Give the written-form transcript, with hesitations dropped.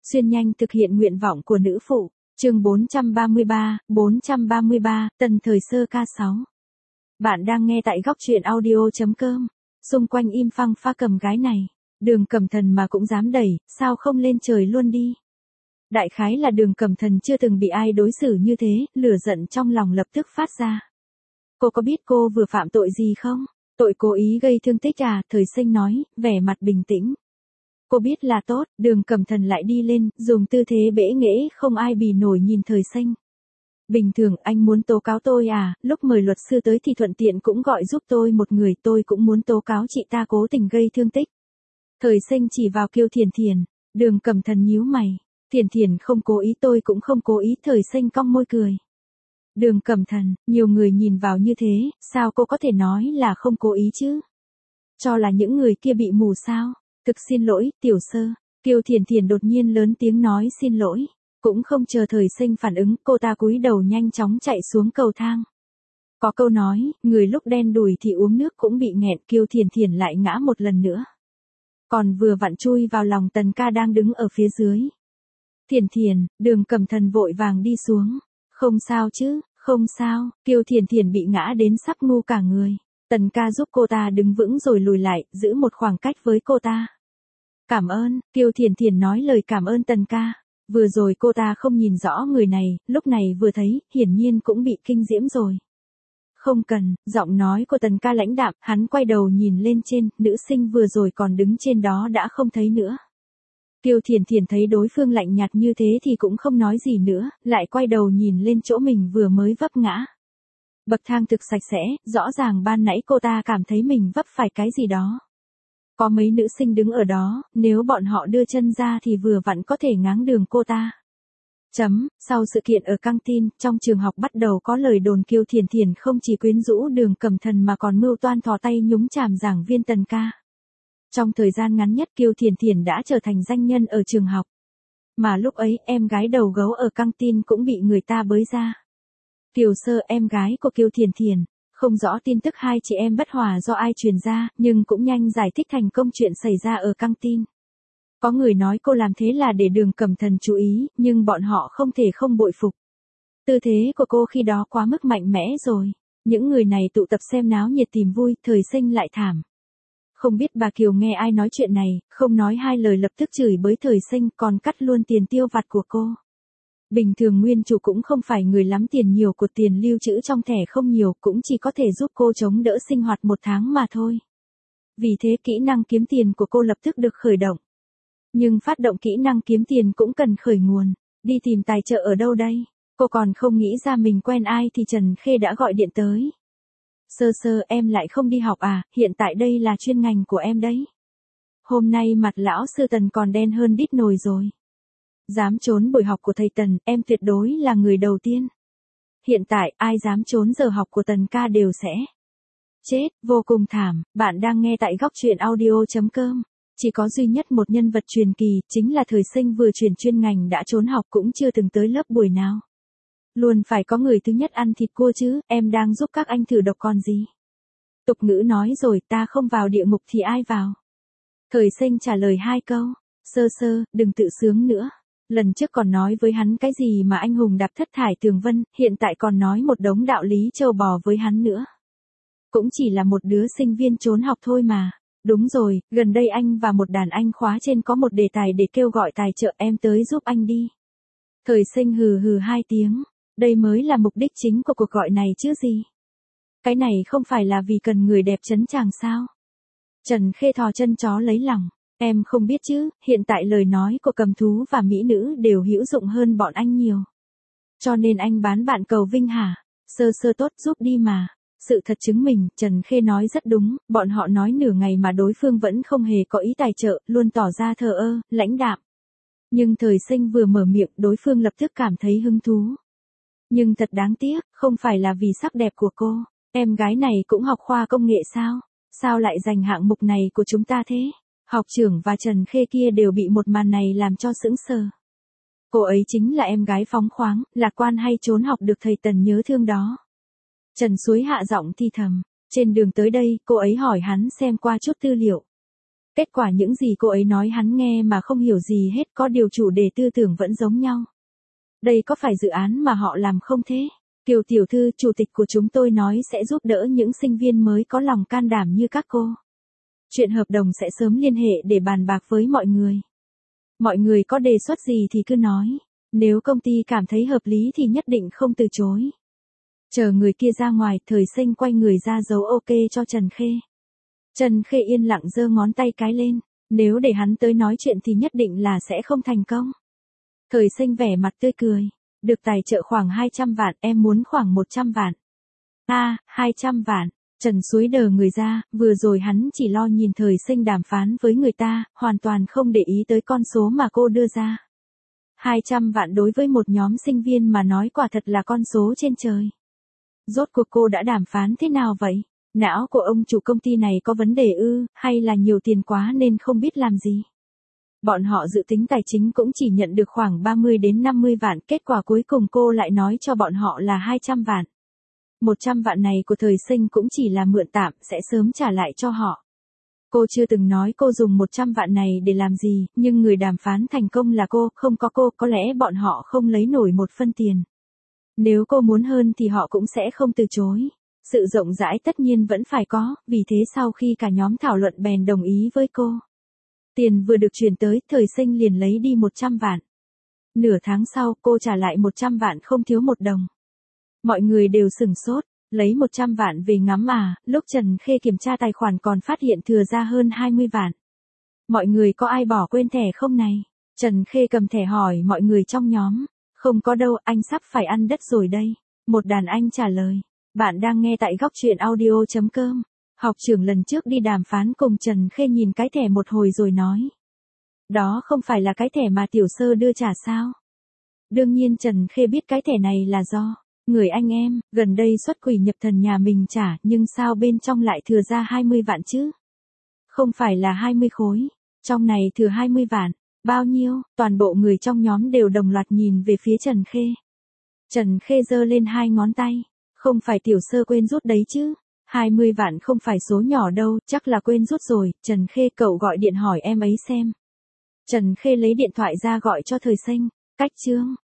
Xuyên nhanh thực hiện nguyện vọng của nữ phụ. Chương 433, tần thời sơ K6. Bạn đang nghe tại góc truyện audio.com. Xung quanh im phăng pha cầm gái này. Đường Cẩm Thần mà cũng dám đẩy, sao không lên trời luôn đi. Đại khái là Đường Cẩm Thần chưa từng bị ai đối xử như thế, lửa giận trong lòng lập tức phát ra. Cô có biết cô vừa phạm tội gì không? Tội cố ý gây thương tích à? Thời Sinh nói, vẻ mặt bình tĩnh. Cô biết là tốt. Đường Cẩm Thần lại đi lên, dùng tư thế bẽ nghễ không ai bì nổi nhìn Thời Sinh. Bình thường anh muốn tố cáo tôi à? Lúc mời luật sư tới thì thuận tiện cũng gọi giúp tôi một người, tôi cũng muốn tố cáo chị ta cố tình gây thương tích. Thời Sinh chỉ vào Kiều Thiền Thiền. Đường Cẩm Thần nhíu mày. Thiền Thiền không cố ý, tôi cũng không cố ý. Thời Sinh cong môi cười. Đường Cẩm Thần, nhiều người nhìn vào như thế, sao cô có thể nói là không cố ý chứ? Cho là những người kia bị mù sao? Thực xin lỗi, tiểu sơ. Kiều Thiền Thiền đột nhiên lớn tiếng nói xin lỗi. Cũng không chờ Thời Sinh phản ứng, cô ta cúi đầu nhanh chóng chạy xuống cầu thang. Có câu nói, người lúc đen đủi thì uống nước cũng bị nghẹn. Kiều Thiền Thiền lại ngã một lần nữa. Còn vừa vặn chui vào lòng Tần ca đang đứng ở phía dưới. Thiền Thiền, Đường Cẩm Thần vội vàng đi xuống. Không sao chứ, không sao. Kiều Thiền Thiền bị ngã đến sắp ngu cả người. Tần ca giúp cô ta đứng vững rồi lùi lại, giữ một khoảng cách với cô ta. Cảm ơn. Kiều Thiền Thiền nói lời cảm ơn Tần ca. Vừa rồi cô ta không nhìn rõ người này, lúc này vừa thấy, hiển nhiên cũng bị kinh diễm rồi. Không cần. Giọng nói của Tần ca lãnh đạm, hắn quay đầu nhìn lên trên, nữ sinh vừa rồi còn đứng trên đó đã không thấy nữa. Kiều Thiền Thiền thấy đối phương lạnh nhạt như thế thì cũng không nói gì nữa, lại quay đầu nhìn lên chỗ mình vừa mới vấp ngã. Bậc thang thực sạch sẽ, rõ ràng ban nãy cô ta cảm thấy mình vấp phải cái gì đó. Có mấy nữ sinh đứng ở đó, nếu bọn họ đưa chân ra thì vừa vặn có thể ngáng đường cô ta. Sau sự kiện ở căng tin, trong trường học bắt đầu có lời đồn Kiều Thiền Thiền không chỉ quyến rũ Đường Cẩm Thần mà còn mưu toan thò tay nhúng chàm giảng viên Tần ca. Trong thời gian ngắn nhất Kiều Thiền Thiền đã trở thành danh nhân ở trường học. Mà lúc ấy em gái đầu gấu ở căng tin cũng bị người ta bới ra. Tiểu sơ em gái của Kiều Thiền Thiền, không rõ tin tức hai chị em bất hòa do ai truyền ra, nhưng cũng nhanh giải thích thành công chuyện xảy ra ở căng tin. Có người nói cô làm thế là để Đường Cẩm Thần chú ý, nhưng bọn họ không thể không bội phục. Tư thế của cô khi đó quá mức mạnh mẽ rồi. Những người này tụ tập xem náo nhiệt tìm vui, Thời Sinh lại thảm. Không biết bà Kiều nghe ai nói chuyện này, không nói hai lời lập tức chửi bới Thời Sinh, còn cắt luôn tiền tiêu vặt của cô. Bình thường nguyên chủ cũng không phải người lắm tiền nhiều, của tiền lưu trữ trong thẻ không nhiều, cũng chỉ có thể giúp cô chống đỡ sinh hoạt một tháng mà thôi. Vì thế kỹ năng kiếm tiền của cô lập tức được khởi động. Nhưng phát động kỹ năng kiếm tiền cũng cần khởi nguồn. Đi tìm tài trợ ở đâu đây? Cô còn không nghĩ ra mình quen ai thì Trần Khê đã gọi điện tới. Sơ sơ em lại không đi học à, hiện tại đây là chuyên ngành của em đấy. Hôm nay mặt lão sư Tần còn đen hơn đít nồi rồi. Dám trốn buổi học của thầy Tần, em tuyệt đối là người đầu tiên. Hiện tại ai dám trốn giờ học của Tần ca đều sẽ chết, vô cùng thảm. Bạn đang nghe tại góc truyện audio.com. Chỉ có duy nhất một nhân vật truyền kỳ, chính là Thời Sinh vừa chuyển chuyên ngành đã trốn học cũng chưa từng tới lớp buổi nào. Luôn phải có người thứ nhất ăn thịt cua chứ, em đang giúp các anh thử độc còn gì. Tục ngữ nói rồi, ta không vào địa ngục thì ai vào. Thời Sinh trả lời hai câu. Sơ sơ, đừng tự sướng nữa. Lần trước còn nói với hắn cái gì mà anh hùng đạp thất thải tường vân, hiện tại còn nói một đống đạo lý trâu bò với hắn nữa. Cũng chỉ là một đứa sinh viên trốn học thôi mà. Đúng rồi, gần đây anh và một đàn anh khóa trên có một đề tài để kêu gọi tài trợ, em tới giúp anh đi. Thời Sinh hừ hừ hai tiếng. Đây mới là mục đích chính của cuộc gọi này chứ gì. Cái này không phải là vì cần người đẹp trấn chàng sao? Trần Khê thò chân chó lấy lòng. Em không biết chứ, hiện tại lời nói của cầm thú và mỹ nữ đều hữu dụng hơn bọn anh nhiều. Cho nên anh bán bạn cầu vinh hả? Sơ sơ tốt giúp đi mà. Sự thật chứng minh, Trần Khê nói rất đúng, bọn họ nói nửa ngày mà đối phương vẫn không hề có ý tài trợ, luôn tỏ ra thờ ơ, lãnh đạm. Nhưng Thời Sinh vừa mở miệng, đối phương lập tức cảm thấy hứng thú. Nhưng thật đáng tiếc, không phải là vì sắc đẹp của cô, em gái này cũng học khoa công nghệ sao? Sao lại giành hạng mục này của chúng ta thế? Học trưởng và Trần Khê kia đều bị một màn này làm cho sững sờ. Cô ấy chính là em gái phóng khoáng, lạc quan hay trốn học được thầy Tần nhớ thương đó. Trần Suối hạ giọng thi thầm. Trên đường tới đây, cô ấy hỏi hắn xem qua chút tư liệu. Kết quả những gì cô ấy nói hắn nghe mà không hiểu gì hết, có điều chủ đề tư tưởng vẫn giống nhau. Đây có phải dự án mà họ làm không thế? Kiều tiểu thư, chủ tịch của chúng tôi nói sẽ giúp đỡ những sinh viên mới có lòng can đảm như các cô. Chuyện hợp đồng sẽ sớm liên hệ để bàn bạc với mọi người. Mọi người có đề xuất gì thì cứ nói. Nếu công ty cảm thấy hợp lý thì nhất định không từ chối. Chờ người kia ra ngoài, Thời Sinh quay người ra dấu ok cho Trần Khê. Trần Khê yên lặng giơ ngón tay cái lên. Nếu để hắn tới nói chuyện thì nhất định là sẽ không thành công. Thời Sinh vẻ mặt tươi cười. Được tài trợ khoảng 200 vạn, em muốn khoảng 100 vạn. 200 vạn. Trần xúi đờ người ra, vừa rồi hắn chỉ lo nhìn Thời Sinh đàm phán với người ta, hoàn toàn không để ý tới con số mà cô đưa ra. 200 vạn đối với một nhóm sinh viên mà nói quả thật là con số trên trời. Rốt cuộc cô đã đàm phán thế nào vậy? Não của ông chủ công ty này có vấn đề ư, hay là nhiều tiền quá nên không biết làm gì? Bọn họ dự tính tài chính cũng chỉ nhận được khoảng 30 đến 50 vạn, kết quả cuối cùng cô lại nói cho bọn họ là 200 vạn. 100 vạn này của Thời Sinh cũng chỉ là mượn tạm, sẽ sớm trả lại cho họ. Cô chưa từng nói cô dùng 100 vạn này để làm gì, nhưng người đàm phán thành công là cô, không có cô, có lẽ bọn họ không lấy nổi một phân tiền. Nếu cô muốn hơn thì họ cũng sẽ không từ chối. Sự rộng rãi tất nhiên vẫn phải có, vì thế sau khi cả nhóm thảo luận bèn đồng ý với cô. Tiền vừa được chuyển tới, Thời Sinh liền lấy đi 100 vạn. Nửa tháng sau, cô trả lại 100 vạn không thiếu một đồng. Mọi người đều sửng sốt, lấy 100 vạn về ngắm à, lúc Trần Khê kiểm tra tài khoản còn phát hiện thừa ra hơn 20 vạn. Mọi người có ai bỏ quên thẻ không này? Trần Khê cầm thẻ hỏi mọi người trong nhóm. Không có đâu, anh sắp phải ăn đất rồi đây. Một đàn anh trả lời. Bạn đang nghe tại góc truyện audio.com. Học trưởng lần trước đi đàm phán cùng Trần Khê nhìn cái thẻ một hồi rồi nói. Đó không phải là cái thẻ mà tiểu sơ đưa trả sao? Đương nhiên Trần Khê biết cái thẻ này là do người anh em, gần đây xuất quỷ nhập thần nhà mình trả, nhưng sao bên trong lại thừa ra 20 vạn chứ? Không phải là 20 khối, trong này thừa 20 vạn, bao nhiêu? Toàn bộ người trong nhóm đều đồng loạt nhìn về phía Trần Khê. Trần Khê giơ lên hai ngón tay, không phải tiểu sơ quên rút đấy chứ? 20 vạn không phải số nhỏ đâu, chắc là quên rút rồi. Trần Khê, cậu gọi điện hỏi em ấy xem. Trần Khê lấy điện thoại ra gọi cho Thời Sinh. Cách chương